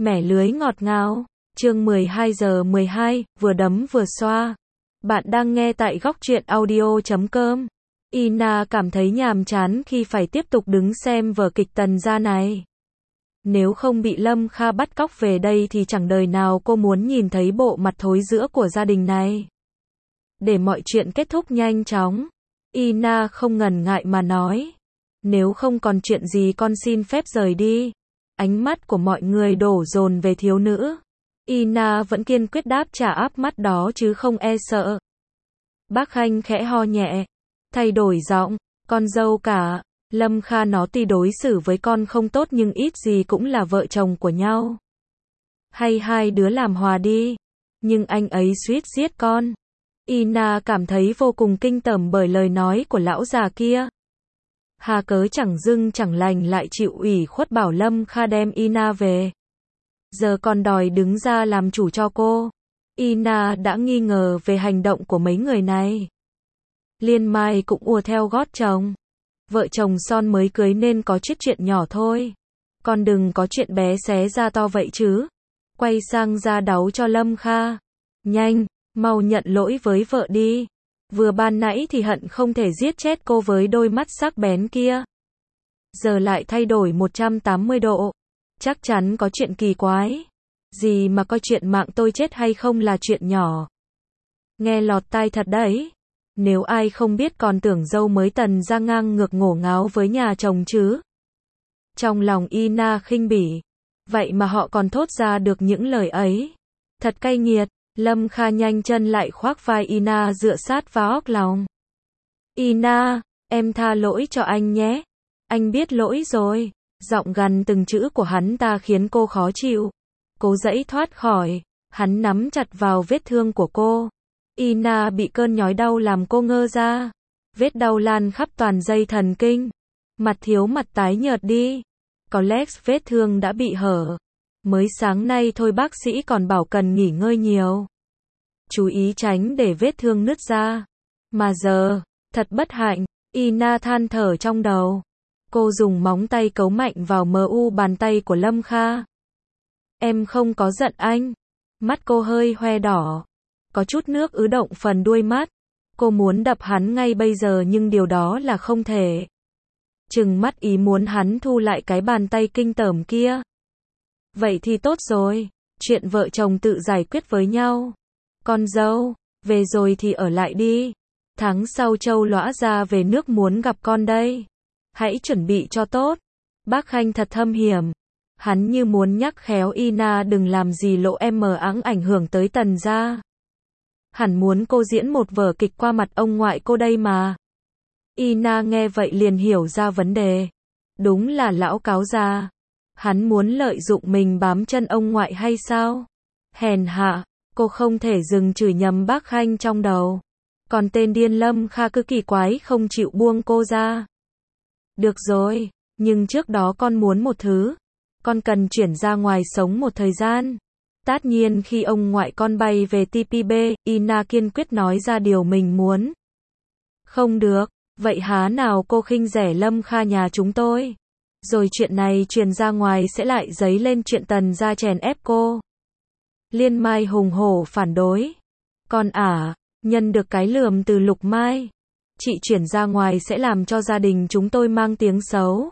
Mẻ lưới ngọt ngào. Chương 12:12, vừa đấm vừa xoa. Bạn đang nghe tại góc truyện audio.com. Ina cảm thấy nhàm chán khi phải tiếp tục đứng xem vở kịch Tần gia này. Nếu không bị Lâm Kha bắt cóc về đây thì chẳng đời nào cô muốn nhìn thấy bộ mặt thối rữa của gia đình này. Để mọi chuyện kết thúc nhanh chóng, Ina không ngần ngại mà nói. Nếu không còn chuyện gì con xin phép rời đi. Ánh mắt của mọi người đổ dồn về thiếu nữ. Ina vẫn kiên quyết đáp trả áp mắt đó chứ không e sợ. Bác Khanh khẽ ho nhẹ, thay đổi giọng, con dâu cả, Lâm Kha nó tuy đối xử với con không tốt nhưng ít gì cũng là vợ chồng của nhau. Hay hai đứa làm hòa đi, nhưng anh ấy suýt giết con. Ina cảm thấy vô cùng kinh tởm bởi lời nói của lão già kia. Hà cớ chẳng dưng chẳng lành lại chịu ủy khuất bảo Lâm Kha đem Ina về. Giờ còn đòi đứng ra làm chủ cho cô. Ina đã nghi ngờ về hành động của mấy người này. Liên Mai cũng ùa theo gót chồng. Vợ chồng son mới cưới nên có chuyện nhỏ thôi. Con đừng có chuyện bé xé ra to vậy chứ. Quay sang ra dáu cho Lâm Kha. Nhanh, mau nhận lỗi với vợ đi. Vừa ban nãy thì hận không thể giết chết cô với đôi mắt sắc bén kia. Giờ lại thay đổi 180 độ. Chắc chắn có chuyện kỳ quái. Gì mà coi chuyện mạng tôi chết hay không là chuyện nhỏ. Nghe lọt tai thật đấy. Nếu ai không biết còn tưởng dâu mới Tần ra ngang ngược ngổ ngáo với nhà chồng chứ. Trong lòng Ina khinh bỉ. Vậy mà họ còn thốt ra được những lời ấy. Thật cay nghiệt. Lâm Kha nhanh chân lại khoác vai Ina dựa sát vào óc lòng. Ina, em tha lỗi cho anh nhé. Anh biết lỗi rồi. Giọng gằn từng chữ của hắn ta khiến cô khó chịu. Cố giãy thoát khỏi. Hắn nắm chặt vào vết thương của cô. Ina bị cơn nhói đau làm cô ngơ ra. Vết đau lan khắp toàn dây thần kinh. Mặt thiếu mặt tái nhợt đi. Có lẽ vết thương đã bị hở. Mới sáng nay thôi bác sĩ còn bảo cần nghỉ ngơi nhiều. Chú ý tránh để vết thương nứt ra. Mà giờ, thật bất hạnh, Ina than thở trong đầu. Cô dùng móng tay cấu mạnh vào bàn tay của Lâm Kha. Em không có giận anh. Mắt cô hơi hoe đỏ. Có chút nước ứ động phần đuôi mắt. Cô muốn đập hắn ngay bây giờ nhưng điều đó là không thể. Trừng mắt ý muốn hắn thu lại cái bàn tay kinh tởm kia. Vậy thì tốt rồi, chuyện vợ chồng tự giải quyết với nhau. Con dâu, về rồi thì ở lại đi. Tháng sau Châu lõa ra về nước muốn gặp con đây. Hãy chuẩn bị cho tốt. Bác Khanh thật thâm hiểm. Hắn như muốn nhắc khéo Ina đừng làm gì lộ mờ áng ảnh hưởng tới Tần gia. Hẳn muốn cô diễn một vở kịch qua mặt ông ngoại cô đây mà. Ina nghe vậy liền hiểu ra vấn đề. Đúng là lão cáo già. Hắn muốn lợi dụng mình bám chân ông ngoại hay sao? Hèn hạ, cô không thể dừng chửi nhầm bác Khanh trong đầu. Còn tên điên Lâm Kha cứ kỳ quái không chịu buông cô ra. Được rồi, nhưng trước đó con muốn một thứ. Con cần chuyển ra ngoài sống một thời gian. Tất nhiên khi ông ngoại con bay về TPB, Ina kiên quyết nói ra điều mình muốn. Không được, vậy há nào cô khinh rẻ Lâm Kha nhà chúng tôi? Rồi chuyện này truyền ra ngoài sẽ lại dấy lên chuyện Tần gia chèn ép cô. Liên Mai hùng hổ phản đối. Con nhân được cái lườm từ Lục Mai. Chị chuyển ra ngoài sẽ làm cho gia đình chúng tôi mang tiếng xấu.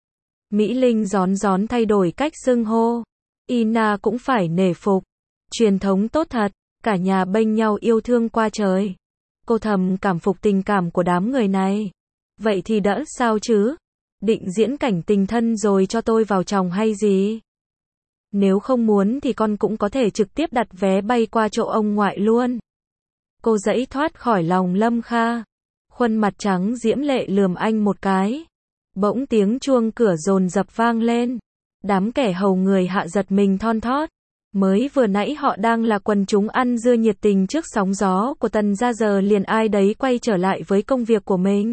Mỹ Linh rón thay đổi cách xưng hô. Ina cũng phải nể phục. Truyền thống tốt thật, cả nhà bênh nhau yêu thương qua trời. Cô thầm cảm phục tình cảm của đám người này. Vậy thì đỡ sao chứ? Định diễn cảnh tình thân rồi cho tôi vào chồng hay gì? Nếu không muốn thì con cũng có thể trực tiếp đặt vé bay qua chỗ ông ngoại luôn. Cô giãy thoát khỏi lòng Lâm Kha. Khuôn mặt trắng diễm lệ lườm anh một cái. Bỗng tiếng chuông cửa dồn dập vang lên. Đám kẻ hầu người hạ giật mình thon thót. Mới vừa nãy họ đang là quần chúng ăn dưa nhiệt tình trước sóng gió của Tần gia, giờ liền ai đấy quay trở lại với công việc của mình.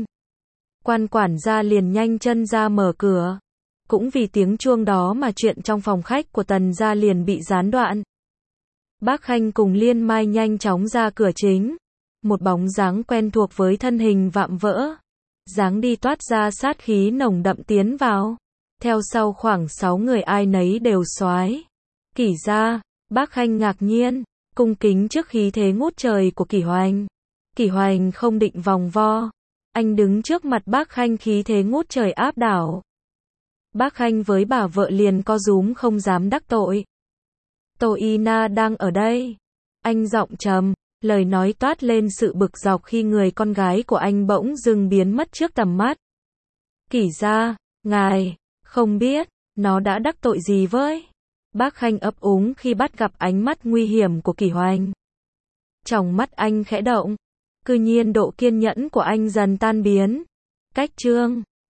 Quản gia liền nhanh chân ra mở cửa. Cũng vì tiếng chuông đó mà chuyện trong phòng khách của Tần gia liền bị gián đoạn. Bác Khanh cùng Liên Mai nhanh chóng ra cửa chính. Một bóng dáng quen thuộc với thân hình vạm vỡ. Dáng đi toát ra sát khí nồng đậm tiến vào. Theo sau khoảng 6 người ai nấy đều soái. Kỷ gia, bác Khanh ngạc nhiên, cung kính trước khí thế ngút trời của Kỷ Hoành. Kỷ Hoành không định vòng vo. Anh đứng trước mặt bác Khanh khí thế ngút trời áp đảo. Bác Khanh với bà vợ liền co rúm không dám đắc tội. Tô Ina đang ở đây. Anh giọng trầm, lời nói toát lên sự bực dọc khi người con gái của anh bỗng dưng biến mất trước tầm mắt. Kỷ gia, ngài, không biết, nó đã đắc tội gì với? Bác Khanh ấp úng khi bắt gặp ánh mắt nguy hiểm của Kỷ Hoành. Trong mắt anh khẽ động. Cứ nhiên độ kiên nhẫn của anh dần tan biến. Cách chương